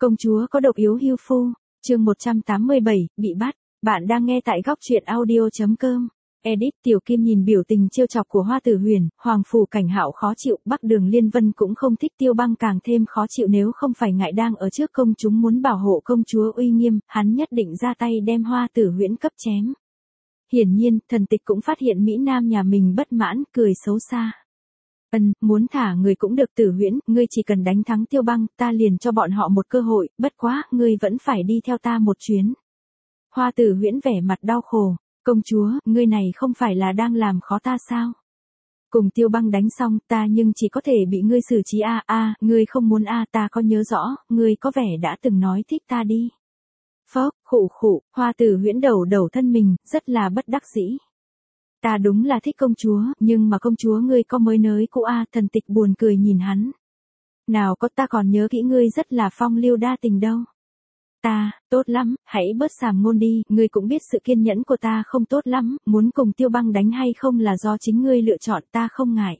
Công chúa có độc yếu hưu phu, chương 187, bị bắt. Bạn đang nghe tại góc truyện audio.com. Edit. Tiểu Kim nhìn biểu tình trêu chọc của Hoa Tử Huyền, Hoàng Phủ Cảnh Hạo khó chịu, Bắc Đường Liên Vân cũng không thích, Tiêu Băng càng thêm khó chịu, nếu không phải ngại đang ở trước công chúng muốn bảo hộ công chúa uy nghiêm, hắn nhất định ra tay đem Hoa Tử Huyễn cấp chém. Hiển nhiên, Thần Tịch cũng phát hiện Mỹ Nam nhà mình bất mãn, cười xấu xa. Muốn thả người cũng được. Tử Huyễn, ngươi chỉ cần đánh thắng Tiêu Băng, ta liền cho bọn họ một cơ hội, bất quá, ngươi vẫn phải đi theo ta một chuyến. Hoa Tử Huyễn vẻ mặt đau khổ, công chúa, ngươi này không phải là đang làm khó ta sao? Cùng Tiêu Băng đánh xong, ta nhưng chỉ có thể bị ngươi xử trí ngươi không muốn ta có nhớ rõ, ngươi có vẻ đã từng nói thích ta đi. Phốc, khụ, Hoa Tử Huyễn đầu thân mình, rất là bất đắc dĩ. Ta đúng là thích công chúa, nhưng mà công chúa ngươi có mới nới cũ Thần Tịch buồn cười nhìn hắn. Nào có, ta còn nhớ kỹ ngươi rất là phong lưu đa tình đâu. Ta, tốt lắm, hãy bớt sàm ngôn đi, ngươi cũng biết sự kiên nhẫn của ta không tốt lắm, muốn cùng Tiêu Băng đánh hay không là do chính ngươi lựa chọn, ta không ngại.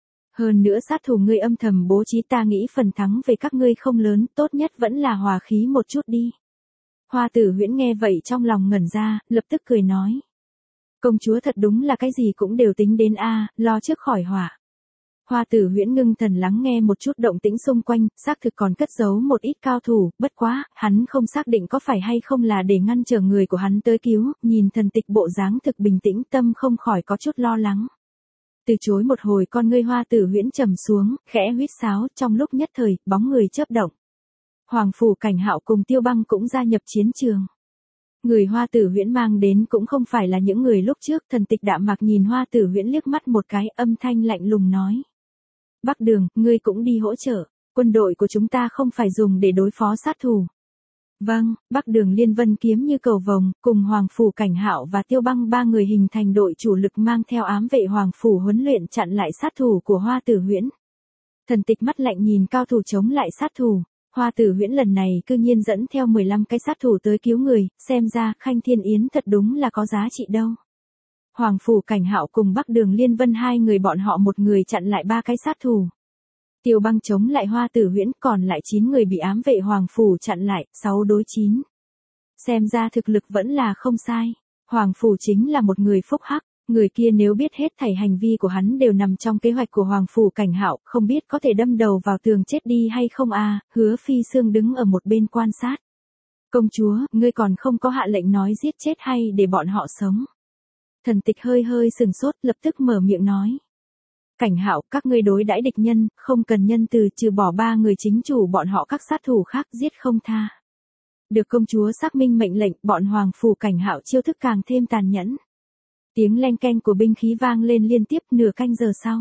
Hơn nữa sát thủ ngươi âm thầm bố trí, ta nghĩ phần thắng về các ngươi không lớn, tốt nhất vẫn là hòa khí một chút đi. Hoa Tử Huyễn nghe vậy trong lòng ngẩn ra, lập tức cười nói. Công chúa thật đúng là cái gì cũng đều tính đến lo trước khỏi họa. Hoa Tử Huyễn ngưng thần lắng nghe một chút động tĩnh xung quanh, xác thực còn cất giấu một ít cao thủ, bất quá, hắn không xác định có phải hay không là để ngăn trở người của hắn tới cứu, nhìn Thần Tịch bộ dáng thực bình tĩnh, tâm không khỏi có chút lo lắng. Từ chối một hồi, con ngươi Hoa Tử Huyễn trầm xuống, khẽ huýt sáo, trong lúc nhất thời, bóng người chớp động. Hoàng Phủ Cảnh Hạo cùng Tiêu Băng cũng gia nhập chiến trường. Người Hoa Tử Huyễn mang đến cũng không phải là những người lúc trước. Thần Tịch đạm mạc nhìn Hoa Tử Huyễn liếc mắt một cái, âm thanh lạnh lùng nói. Bắc Đường, ngươi cũng đi hỗ trợ, quân đội của chúng ta không phải dùng để đối phó sát thủ. Vâng. Bắc Đường Liên Vân kiếm như cầu vồng, cùng Hoàng Phủ Cảnh Hạo và Tiêu Băng ba người hình thành đội chủ lực mang theo ám vệ Hoàng Phủ huấn luyện chặn lại sát thủ của Hoa Tử Huyễn. Thần Tịch mắt lạnh nhìn cao thủ chống lại sát thủ. Hoa Tử Huyễn lần này cư nhiên dẫn theo 15 cái sát thủ tới cứu người, xem ra Khanh Thiên Yến thật đúng là có giá trị đâu. Hoàng Phủ Cảnh Hạo cùng Bắc Đường Liên Vân hai người bọn họ một người chặn lại 3 cái sát thủ. Tiêu Băng chống lại Hoa Tử Huyễn, còn lại 9 người bị ám vệ Hoàng Phủ chặn lại, 6 đối 9. Xem ra thực lực vẫn là không sai. Hoàng Phủ chính là một người phúc hắc. Người kia nếu biết hết thảy hành vi của hắn đều nằm trong kế hoạch của Hoàng Phủ Cảnh Hạo, không biết có thể đâm đầu vào tường chết đi hay không Hứa Phi Sương đứng ở một bên quan sát. Công chúa, ngươi còn không có hạ lệnh nói giết chết hay để bọn họ sống. Thần Tịch hơi sừng sốt, lập tức mở miệng nói. Cảnh Hạo, các ngươi đối đãi địch nhân, không cần nhân từ, trừ bỏ 3 người chính chủ bọn họ, các sát thủ khác giết không tha. Được công chúa xác minh mệnh lệnh, bọn Hoàng Phủ Cảnh Hạo chiêu thức càng thêm tàn nhẫn. Tiếng leng keng của binh khí vang lên liên tiếp nửa canh giờ sau.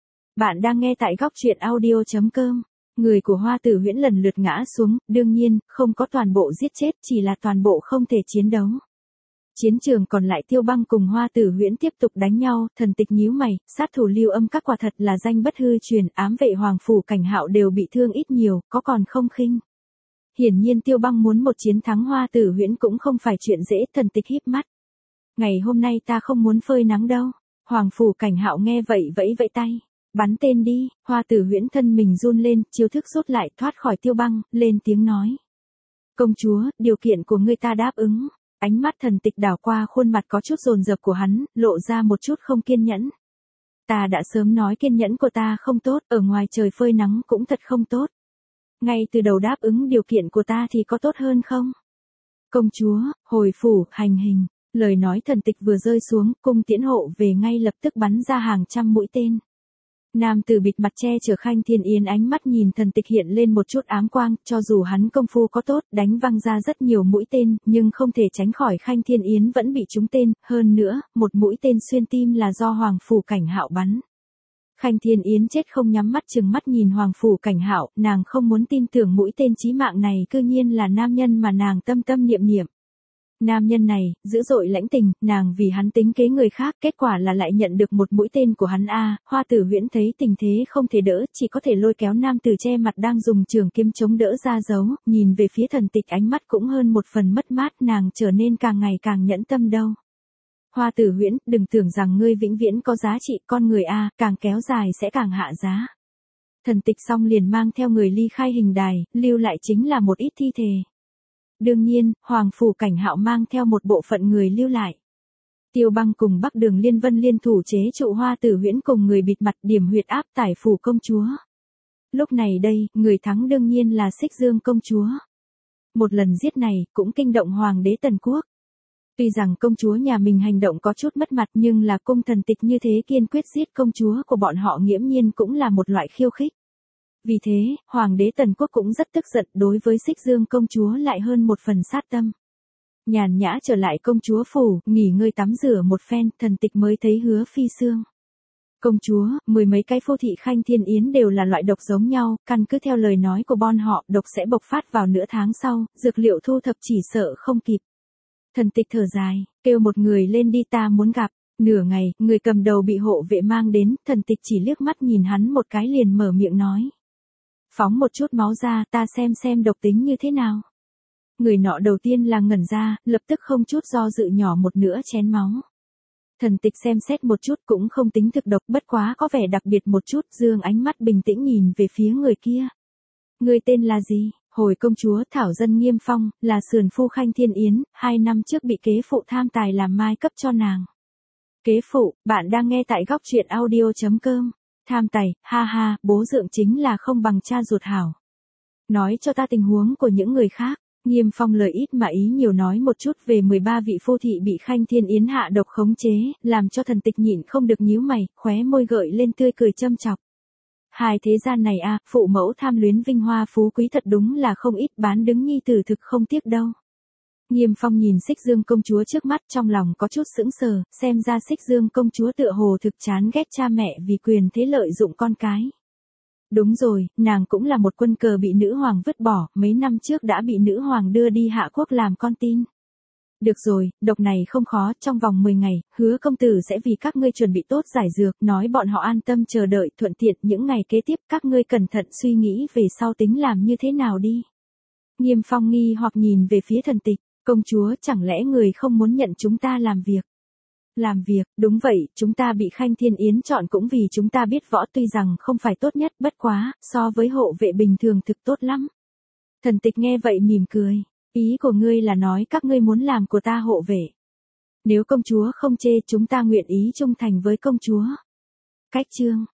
Bạn đang nghe tại góc truyện audio.com. Người của Hoa Tử Huyễn lần lượt ngã xuống, đương nhiên, không có toàn bộ giết chết, chỉ là toàn bộ không thể chiến đấu. Chiến trường còn lại Tiêu Băng cùng Hoa Tử Huyễn tiếp tục đánh nhau. Thần Tịch nhíu mày, sát thủ Lưu Âm các quả thật là danh bất hư truyền, ám vệ Hoàng Phủ Cảnh Hạo đều bị thương ít nhiều, có còn không khinh. Hiển nhiên Tiêu Băng muốn một chiến thắng Hoa Tử Huyễn cũng không phải chuyện dễ. Thần Tịch híp mắt. Ngày hôm nay ta không muốn phơi nắng đâu. Hoàng Phủ Cảnh Hạo nghe vậy vẫy tay. Bắn tên đi. Hoa Tử Huyễn thân mình run lên, chiêu thức rút lại, thoát khỏi Tiêu Băng, lên tiếng nói. Công chúa, điều kiện của ngươi ta đáp ứng. Ánh mắt Thần Tịch đảo qua khuôn mặt có chút dồn dập của hắn, lộ ra một chút không kiên nhẫn. Ta đã sớm nói kiên nhẫn của ta không tốt, ở ngoài trời phơi nắng cũng thật không tốt. Ngay từ đầu đáp ứng điều kiện của ta thì có tốt hơn không? Công chúa, hồi phủ, hành hình. Lời nói Thần Tịch vừa rơi xuống, cung tiễn hộ về ngay lập tức bắn ra hàng trăm mũi tên. Nam tử bịt mặt che chở Khanh Thiên Yến ánh mắt nhìn Thần Tịch hiện lên một chút ám quang, cho dù hắn công phu có tốt, đánh văng ra rất nhiều mũi tên, nhưng không thể tránh khỏi Khanh Thiên Yến vẫn bị trúng tên, hơn nữa, một mũi tên xuyên tim là do Hoàng Phủ Cảnh Hạo bắn. Khanh Thiên Yến chết không nhắm mắt chừng mắt nhìn Hoàng Phủ Cảnh Hạo, nàng không muốn tin tưởng mũi tên chí mạng này cư nhiên là nam nhân mà nàng tâm niệm. Nam nhân này, dữ dội lãnh tình, nàng vì hắn tính kế người khác, kết quả là lại nhận được một mũi tên của hắn Hoa Tử Huyễn thấy tình thế không thể đỡ, chỉ có thể lôi kéo nam tử che mặt đang dùng trường kiếm chống đỡ ra giấu, nhìn về phía Thần Tịch ánh mắt cũng hơn một phần mất mát, nàng trở nên càng ngày càng nhẫn tâm đâu. Hoa Tử Huyễn, đừng tưởng rằng ngươi vĩnh viễn có giá trị, con người càng kéo dài sẽ càng hạ giá. Thần tịch xong liền mang theo người ly khai hình đài, lưu lại chính là một ít thi thể. Đương nhiên, Hoàng Phủ Cảnh Hạo mang theo một bộ phận người lưu lại. Tiêu Băng cùng Bắc Đường Liên Vân liên thủ chế trụ Hoa Tử Huyễn cùng người bịt mặt điểm huyệt áp tải phủ công chúa. Lúc này đây, người thắng đương nhiên là Xích Dương công chúa. Một lần giết này, cũng kinh động Hoàng đế Tần Quốc. Tuy rằng công chúa nhà mình hành động có chút mất mặt nhưng là cung thần tịch như thế kiên quyết giết công chúa của bọn họ nghiễm nhiên cũng là một loại khiêu khích. Vì thế, Hoàng đế Tần Quốc cũng rất tức giận đối với Xích Dương công chúa lại hơn một phần sát tâm. Nhàn nhã trở lại công chúa phủ, nghỉ ngơi tắm rửa một phen, thần tịch mới thấy Hứa Phi Sương. Công chúa, mười mấy cái phu thị Khanh Thiên Yến đều là loại độc giống nhau, căn cứ theo lời nói của bọn họ, độc sẽ bộc phát vào nửa tháng sau, dược liệu thu thập chỉ sợ không kịp. Thần tịch thở dài, kêu một người lên đi ta muốn gặp. Nửa ngày, người cầm đầu bị hộ vệ mang đến, thần tịch chỉ liếc mắt nhìn hắn một cái liền mở miệng nói. Phóng một chút máu ra, ta xem độc tính như thế nào. Người nọ đầu tiên là ngẩn ra, lập tức không chút do dự nhỏ một nửa chén máu. Thần tịch xem xét một chút cũng không tính thực độc, bất quá có vẻ đặc biệt một chút, dương ánh mắt bình tĩnh nhìn về phía người kia. Người tên là gì? Hồi công chúa Thảo Dân Nghiêm Phong, là sườn phu Khanh Thiên Yến, 2 năm trước bị kế phụ tham tài làm mai cấp cho nàng. Kế phụ, bạn đang nghe tại góc truyện audio.com. Tham tài, ha ha, bố dượng chính là không bằng cha ruột hảo. Nói cho ta tình huống của những người khác. Nghiêm Phong lời ít mà ý nhiều nói một chút về 13 vị phu thị bị Khanh Thiên Yến hạ độc khống chế, làm cho thần tịch nhịn không được nhíu mày, khóe môi gợi lên tươi cười châm chọc. Hai thế gian này a, phụ mẫu tham luyến vinh hoa phú quý thật đúng là không ít, bán đứng nhi tử thực không tiếc đâu. Nghiêm Phong nhìn Xích Dương công chúa trước mắt trong lòng có chút sững sờ, xem ra Xích Dương công chúa tựa hồ thực chán ghét cha mẹ vì quyền thế lợi dụng con cái. Đúng rồi, nàng cũng là một quân cờ bị nữ hoàng vứt bỏ, mấy năm trước đã bị nữ hoàng đưa đi Hạ Quốc làm con tin. Được rồi, độc này không khó, trong vòng 10 ngày, Hứa công tử sẽ vì các ngươi chuẩn bị tốt giải dược, nói bọn họ an tâm chờ đợi, thuận tiện những ngày kế tiếp các ngươi cẩn thận suy nghĩ về sau tính làm như thế nào đi. Nghiêm Phong nghi hoặc nhìn về phía thần tịch, công chúa chẳng lẽ người không muốn nhận chúng ta làm việc. Làm việc, đúng vậy, chúng ta bị Khanh Thiên Yến chọn cũng vì chúng ta biết võ tuy rằng không phải tốt nhất, bất quá, so với hộ vệ bình thường thực tốt lắm. Thần tịch nghe vậy mỉm cười, ý của ngươi là nói các ngươi muốn làm của ta hộ vệ. Nếu công chúa không chê chúng ta nguyện ý trung thành với công chúa. Cách chương.